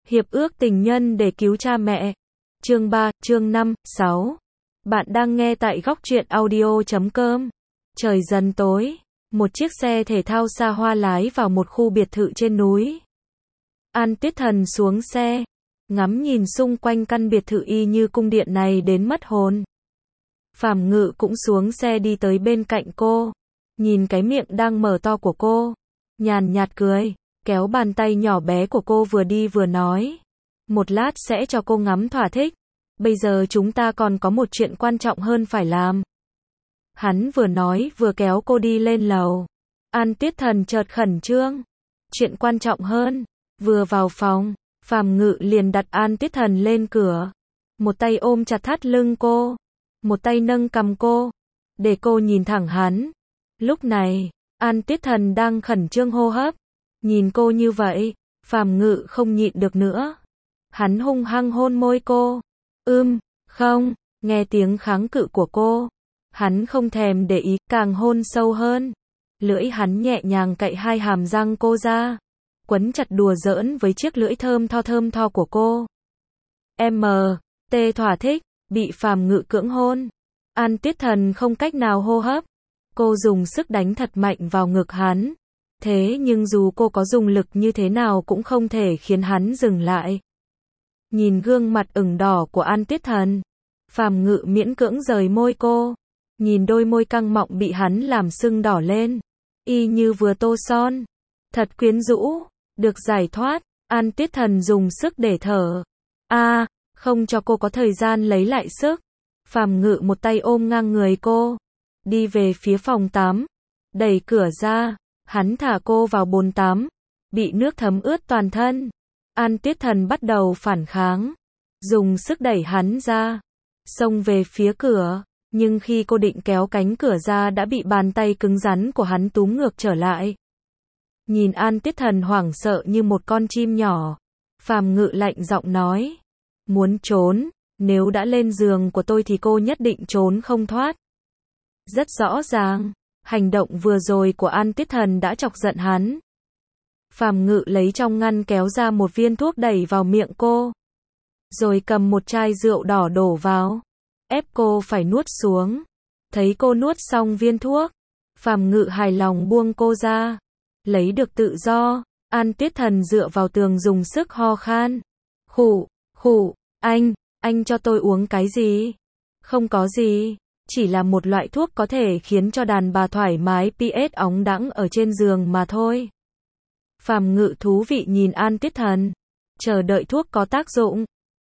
Hiệp ước tình nhân để cứu cha mẹ. Chương 3, chương 5, 6. Bạn đang nghe tại góc truyện audio.com. Trời dần tối, một chiếc xe thể thao xa hoa lái vào một khu biệt thự trên núi. An Tuyết Thần xuống xe, ngắm nhìn xung quanh căn biệt thự y như cung điện này đến mất hồn. Phàm Ngự cũng xuống xe đi tới bên cạnh cô, nhìn cái miệng đang mở to của cô, nhàn nhạt cười, kéo bàn tay nhỏ bé của cô vừa đi vừa nói. Một lát sẽ cho cô ngắm thỏa thích. Bây giờ chúng ta còn có một chuyện quan trọng hơn phải làm. Hắn vừa nói vừa kéo cô đi lên lầu. An Tuyết Thần chợt khẩn trương. Chuyện quan trọng hơn. Vừa vào phòng, Phàm Ngự liền đặt An Tuyết Thần lên cửa. Một tay ôm chặt thắt lưng cô, một tay nâng cằm cô, để cô nhìn thẳng hắn. Lúc này, An Tuyết Thần đang khẩn trương hô hấp. Nhìn cô như vậy, Phàm Ngự không nhịn được nữa. Hắn hung hăng hôn môi cô. Không, nghe tiếng kháng cự của cô. Hắn không thèm để ý, càng hôn sâu hơn. Lưỡi hắn nhẹ nhàng cạy hai hàm răng cô ra, quấn chặt đùa giỡn với chiếc lưỡi thơm tho của cô. Thỏa thích, bị Phàm Ngự cưỡng hôn. An Tuyết Thần không cách nào hô hấp. Cô dùng sức đánh thật mạnh vào ngực hắn. Thế nhưng dù cô có dùng lực như thế nào cũng không thể khiến hắn dừng lại. Nhìn gương mặt ửng đỏ của An Tuyết Thần, Phàm Ngự miễn cưỡng rời môi cô. Nhìn đôi môi căng mọng bị hắn làm sưng đỏ lên, y như vừa tô son. Thật quyến rũ. Được giải thoát, An Tuyết Thần dùng sức để thở. Không cho cô có thời gian lấy lại sức. Phàm Ngự một tay ôm ngang người cô, đi về phía phòng tắm. Đẩy cửa ra, hắn thả cô vào bồn tắm, bị nước thấm ướt toàn thân. An Tuyết Thần bắt đầu phản kháng, dùng sức đẩy hắn ra, xông về phía cửa, nhưng khi cô định kéo cánh cửa ra đã bị bàn tay cứng rắn của hắn túm ngược trở lại. Nhìn An Tuyết Thần hoảng sợ như một con chim nhỏ, Phàm Ngự lạnh giọng nói, muốn trốn, nếu đã lên giường của tôi thì cô nhất định trốn không thoát. Rất rõ ràng, hành động vừa rồi của An Tuyết Thần đã chọc giận hắn. Phàm Ngự lấy trong ngăn kéo ra một viên thuốc đẩy vào miệng cô, rồi cầm một chai rượu đỏ đổ vào, ép cô phải nuốt xuống. Thấy cô nuốt xong viên thuốc, Phàm Ngự hài lòng buông cô ra, lấy được tự do. An Tuyết Thần dựa vào tường dùng sức ho khan. Khụ, anh cho tôi uống cái gì? Không có gì, chỉ là một loại thuốc có thể khiến cho đàn bà thoải mái PS óng đãng ở trên giường mà thôi. Phàm Ngự thú vị nhìn An Tuyết Thần, chờ đợi thuốc có tác dụng.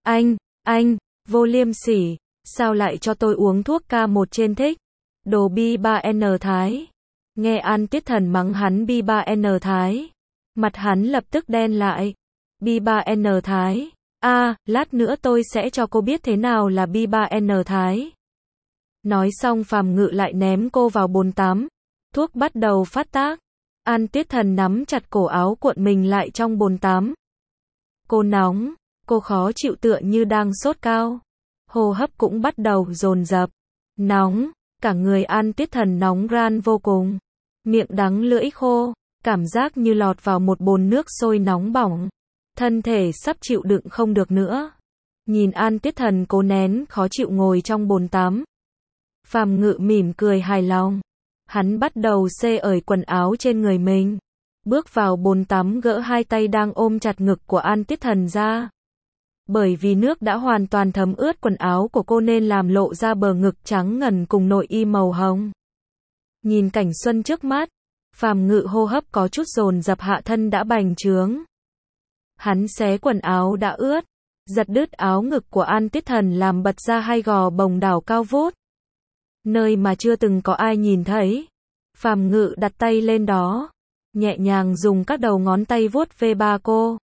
Anh, vô liêm sỉ, sao lại cho tôi uống thuốc K1 trên thích? Đồ B3N Thái. Nghe An Tuyết Thần mắng hắn B3N Thái, mặt hắn lập tức đen lại. B3N Thái, lát nữa tôi sẽ cho cô biết thế nào là B3N Thái. Nói xong Phàm Ngự lại ném cô vào bồn tắm. Thuốc bắt đầu phát tác. An Tuyết Thần nắm chặt cổ áo cuộn mình lại trong bồn tắm. Cô nóng, cô khó chịu tựa như đang sốt cao. Hô hấp cũng bắt đầu dồn dập. Nóng, cả người An Tuyết Thần nóng ran vô cùng. Miệng đắng lưỡi khô, cảm giác như lọt vào một bồn nước sôi nóng bỏng. Thân thể sắp chịu đựng không được nữa. Nhìn An Tuyết Thần cố nén khó chịu ngồi trong bồn tắm, Phàm Ngự mỉm cười hài lòng. Hắn bắt đầu xê ởi quần áo trên người mình, bước vào bồn tắm gỡ hai tay đang ôm chặt ngực của An Tuyết Thần ra. Bởi vì nước đã hoàn toàn thấm ướt quần áo của cô nên làm lộ ra bờ ngực trắng ngần cùng nội y màu hồng. Nhìn cảnh xuân trước mắt, Phàm Ngự hô hấp có chút dồn dập, hạ thân đã bành trướng. Hắn xé quần áo đã ướt, giật đứt áo ngực của An Tuyết Thần làm bật ra hai gò bồng đảo cao vút, nơi mà chưa từng có ai nhìn thấy. Phàm Ngự đặt tay lên đó, nhẹ nhàng dùng các đầu ngón tay vuốt ve ba cô.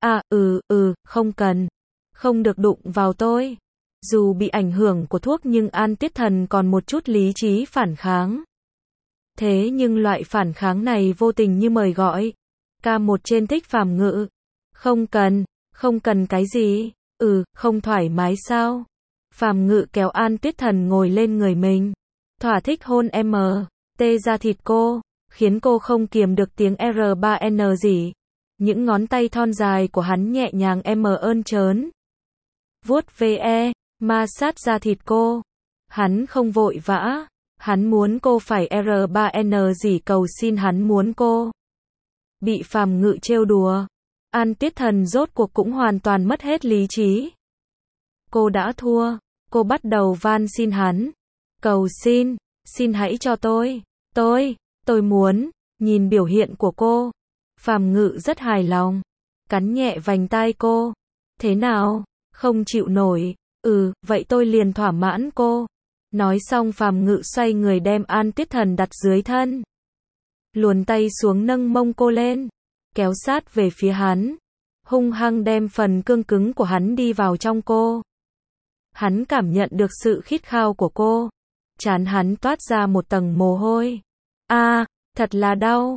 Không cần, không được đụng vào tôi. Dù bị ảnh hưởng của thuốc nhưng An Tuyết Thần còn một chút lý trí phản kháng. Thế nhưng loại phản kháng này vô tình như mời gọi. K1 trên thích Phàm Ngự. Không cần cái gì? Không thoải mái sao? Phàm Ngự kéo An Tuyết Thần ngồi lên người mình, thỏa thích hôn ra thịt cô, khiến cô không kiềm được tiếng R3N gì. Những ngón tay thon dài của hắn nhẹ nhàng ơn trớn. Vuốt ve, ma sát da thịt cô. Hắn không vội vã. Hắn muốn cô phải R3N gì cầu xin hắn muốn cô. Bị Phàm Ngự trêu đùa. An Tiết Thần rốt cuộc cũng hoàn toàn mất hết lý trí. Cô đã thua. Cô bắt đầu van xin hắn. Cầu xin hãy cho tôi. Tôi muốn. Nhìn biểu hiện của cô. Phàm Ngự rất hài lòng. Cắn nhẹ vành tai cô. Thế nào? Không chịu nổi. Vậy tôi liền thỏa mãn cô. Nói xong Phàm Ngự xoay người đem An Tiết Thần đặt dưới thân. Luồn tay xuống nâng mông cô lên. Kéo sát về phía hắn. Hung hăng đem phần cương cứng của hắn đi vào trong cô. Hắn cảm nhận được sự khít khao của cô. Trán hắn toát ra một tầng mồ hôi. Thật là đau.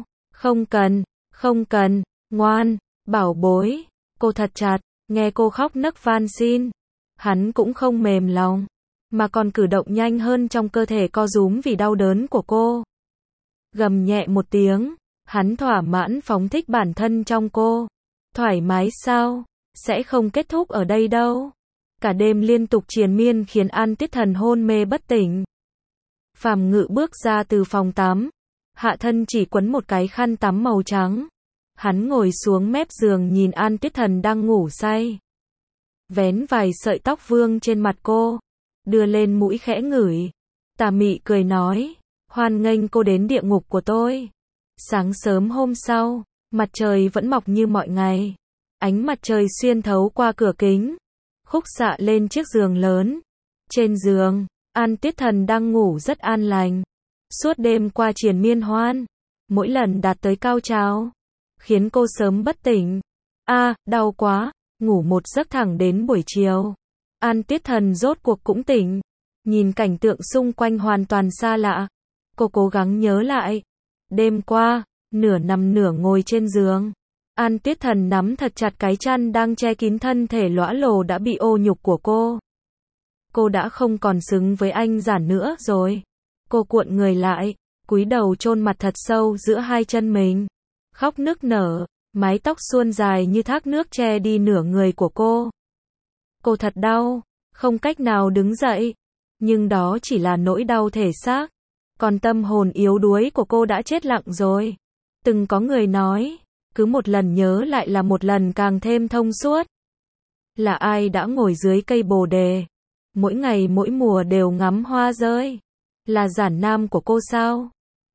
Không cần, ngoan, bảo bối. Cô thật chặt, nghe cô khóc nấc van xin. Hắn cũng không mềm lòng, mà còn cử động nhanh hơn trong cơ thể co rúm vì đau đớn của cô. Gầm nhẹ một tiếng, hắn thỏa mãn phóng thích bản thân trong cô. Thoải mái sao? Sẽ không kết thúc ở đây đâu. Cả đêm liên tục triền miên khiến An Tiết Thần hôn mê bất tỉnh. Phàm Ngự bước ra từ phòng tắm. Hạ thân chỉ quấn một cái khăn tắm màu trắng. Hắn ngồi xuống mép giường nhìn An Tiết Thần đang ngủ say. Vén vài sợi tóc vương trên mặt cô. Đưa lên mũi khẽ ngửi. Tà mị cười nói. Hoan nghênh cô đến địa ngục của tôi. Sáng sớm hôm sau, mặt trời vẫn mọc như mọi ngày. Ánh mặt trời xuyên thấu qua cửa kính. Khúc xạ lên chiếc giường lớn. Trên giường, An Tiết Thần đang ngủ rất an lành. Suốt đêm qua triền miên hoan. Mỗi lần đạt tới cao trào. Khiến cô sớm bất tỉnh. Đau quá. Ngủ một giấc thẳng đến buổi chiều. An Tiết Thần rốt cuộc cũng tỉnh. Nhìn cảnh tượng xung quanh hoàn toàn xa lạ. Cô cố gắng nhớ lại. Đêm qua, nửa nằm nửa ngồi trên giường. An Tiết Thần nắm thật chặt cái chăn đang che kín thân thể lõa lồ đã bị ô nhục của cô. Cô đã không còn xứng với anh Giản nữa rồi. Cô cuộn người lại, cúi đầu chôn mặt thật sâu giữa hai chân mình. Khóc nức nở, mái tóc suôn dài như thác nước che đi nửa người của cô. Cô thật đau, không cách nào đứng dậy. Nhưng đó chỉ là nỗi đau thể xác. Còn tâm hồn yếu đuối của cô đã chết lặng rồi. Từng có người nói, cứ một lần nhớ lại là một lần càng thêm thông suốt. Là ai đã ngồi dưới cây bồ đề, mỗi ngày mỗi mùa đều ngắm hoa rơi? Là Giản Nam của cô sao?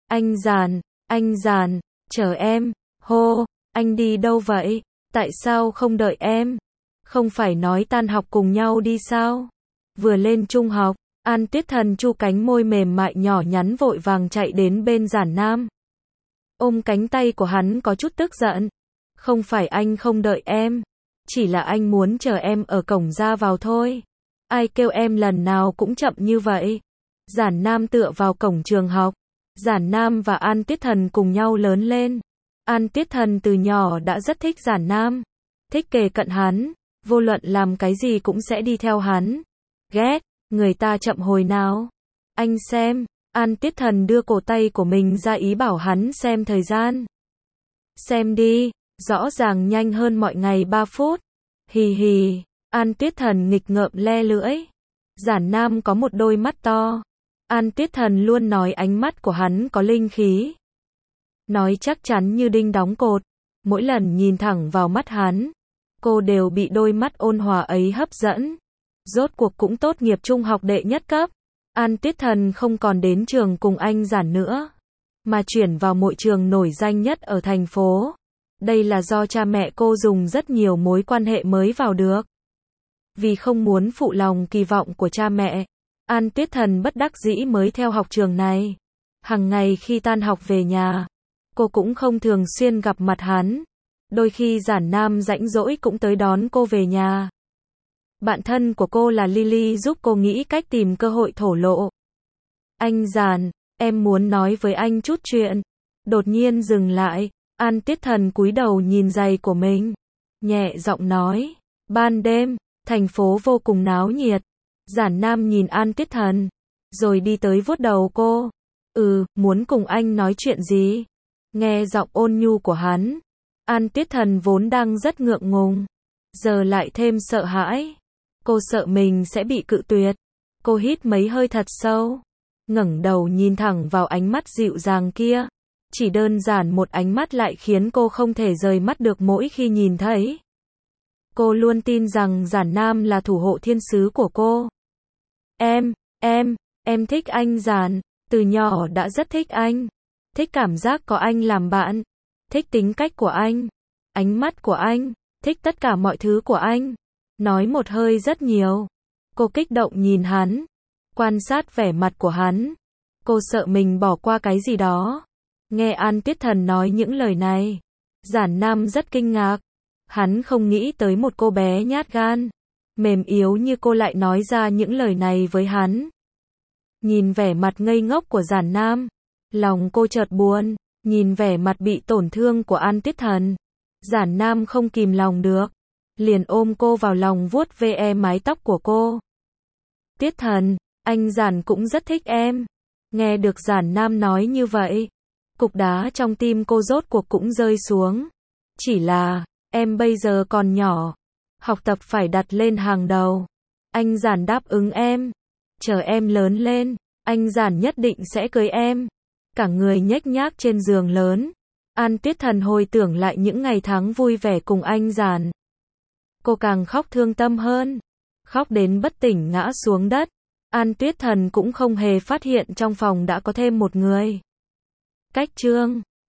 Anh Giản, chờ em. Hô, anh đi đâu vậy? Tại sao không đợi em? Không phải nói tan học cùng nhau đi sao? Vừa lên trung học, An Tiết Thần chu cánh môi mềm mại nhỏ nhắn vội vàng chạy đến bên Giản Nam. Ôm cánh tay của hắn có chút tức giận. Không phải anh không đợi em. Chỉ là anh muốn chờ em ở cổng ra vào thôi. Ai kêu em lần nào cũng chậm như vậy. Giản Nam tựa vào cổng trường học. Giản Nam và An Tiết Thần cùng nhau lớn lên. An Tiết Thần từ nhỏ đã rất thích Giản Nam. Thích kề cận hắn. Vô luận làm cái gì cũng sẽ đi theo hắn. Ghét, người ta chậm hồi nào. Anh xem. An Tiết Thần đưa cổ tay của mình ra ý bảo hắn xem thời gian. Xem đi, rõ ràng nhanh hơn mọi ngày 3 phút. Hì hì, An Tiết Thần nghịch ngợm le lưỡi. Giản Nam có một đôi mắt to. An Tiết Thần luôn nói ánh mắt của hắn có linh khí. Nói chắc chắn như đinh đóng cột. Mỗi lần nhìn thẳng vào mắt hắn, cô đều bị đôi mắt ôn hòa ấy hấp dẫn. Rốt cuộc cũng tốt nghiệp trung học đệ nhất cấp. An Tiết Thần không còn đến trường cùng anh Giản nữa, mà chuyển vào một trường nổi danh nhất ở thành phố. Đây là do cha mẹ cô dùng rất nhiều mối quan hệ mới vào được. Vì không muốn phụ lòng kỳ vọng của cha mẹ, An Tiết Thần bất đắc dĩ mới theo học trường này. Hằng ngày khi tan học về nhà, cô cũng không thường xuyên gặp mặt hắn. Đôi khi Giản Nam rảnh rỗi cũng tới đón cô về nhà. Bạn thân của cô là Lily giúp cô nghĩ cách tìm cơ hội thổ lộ. Anh Giản, em muốn nói với anh chút chuyện. Đột nhiên dừng lại, An Tiết Thần cúi đầu nhìn giày của mình. Nhẹ giọng nói, ban đêm, thành phố vô cùng náo nhiệt. Giản Nam nhìn An Tiết Thần, rồi đi tới vuốt đầu cô. Muốn cùng anh nói chuyện gì? Nghe giọng ôn nhu của hắn, An Tuyết Thần vốn đang rất ngượng ngùng, giờ lại thêm sợ hãi. Cô sợ mình sẽ bị cự tuyệt. Cô hít mấy hơi thật sâu, ngẩng đầu nhìn thẳng vào ánh mắt dịu dàng kia. Chỉ đơn giản một ánh mắt lại khiến cô không thể rời mắt được mỗi khi nhìn thấy. Cô luôn tin rằng Giản Nam là thủ hộ thiên sứ của cô. Em thích anh Giản, từ nhỏ đã rất thích anh. Thích cảm giác có anh làm bạn, thích tính cách của anh, ánh mắt của anh, thích tất cả mọi thứ của anh. Nói một hơi rất nhiều. Cô kích động nhìn hắn, quan sát vẻ mặt của hắn. Cô sợ mình bỏ qua cái gì đó. Nghe An Tuyết Thần nói những lời này, Giản Nam rất kinh ngạc. Hắn không nghĩ tới một cô bé nhát gan, mềm yếu như cô lại nói ra những lời này với hắn. Nhìn vẻ mặt ngây ngốc của Giản Nam, lòng cô chợt buồn. Nhìn vẻ mặt bị tổn thương của An Tuyết Thần, Giản Nam không kìm lòng được, liền ôm cô vào lòng vuốt ve mái tóc của cô. Tuyết Thần, anh Giản cũng rất thích em. Nghe được Giản Nam nói như vậy, cục đá trong tim cô rốt cuộc cũng rơi xuống. Chỉ là, em bây giờ còn nhỏ, học tập phải đặt lên hàng đầu. Anh Giản đáp ứng em, chờ em lớn lên, anh Giản nhất định sẽ cưới em. Cả người nhếch nhác trên giường lớn, An Tuyết Thần hồi tưởng lại những ngày tháng vui vẻ cùng anh Giản. Cô càng khóc thương tâm hơn, khóc đến bất tỉnh ngã xuống đất. An Tuyết Thần cũng không hề phát hiện trong phòng đã có thêm một người. Cách chương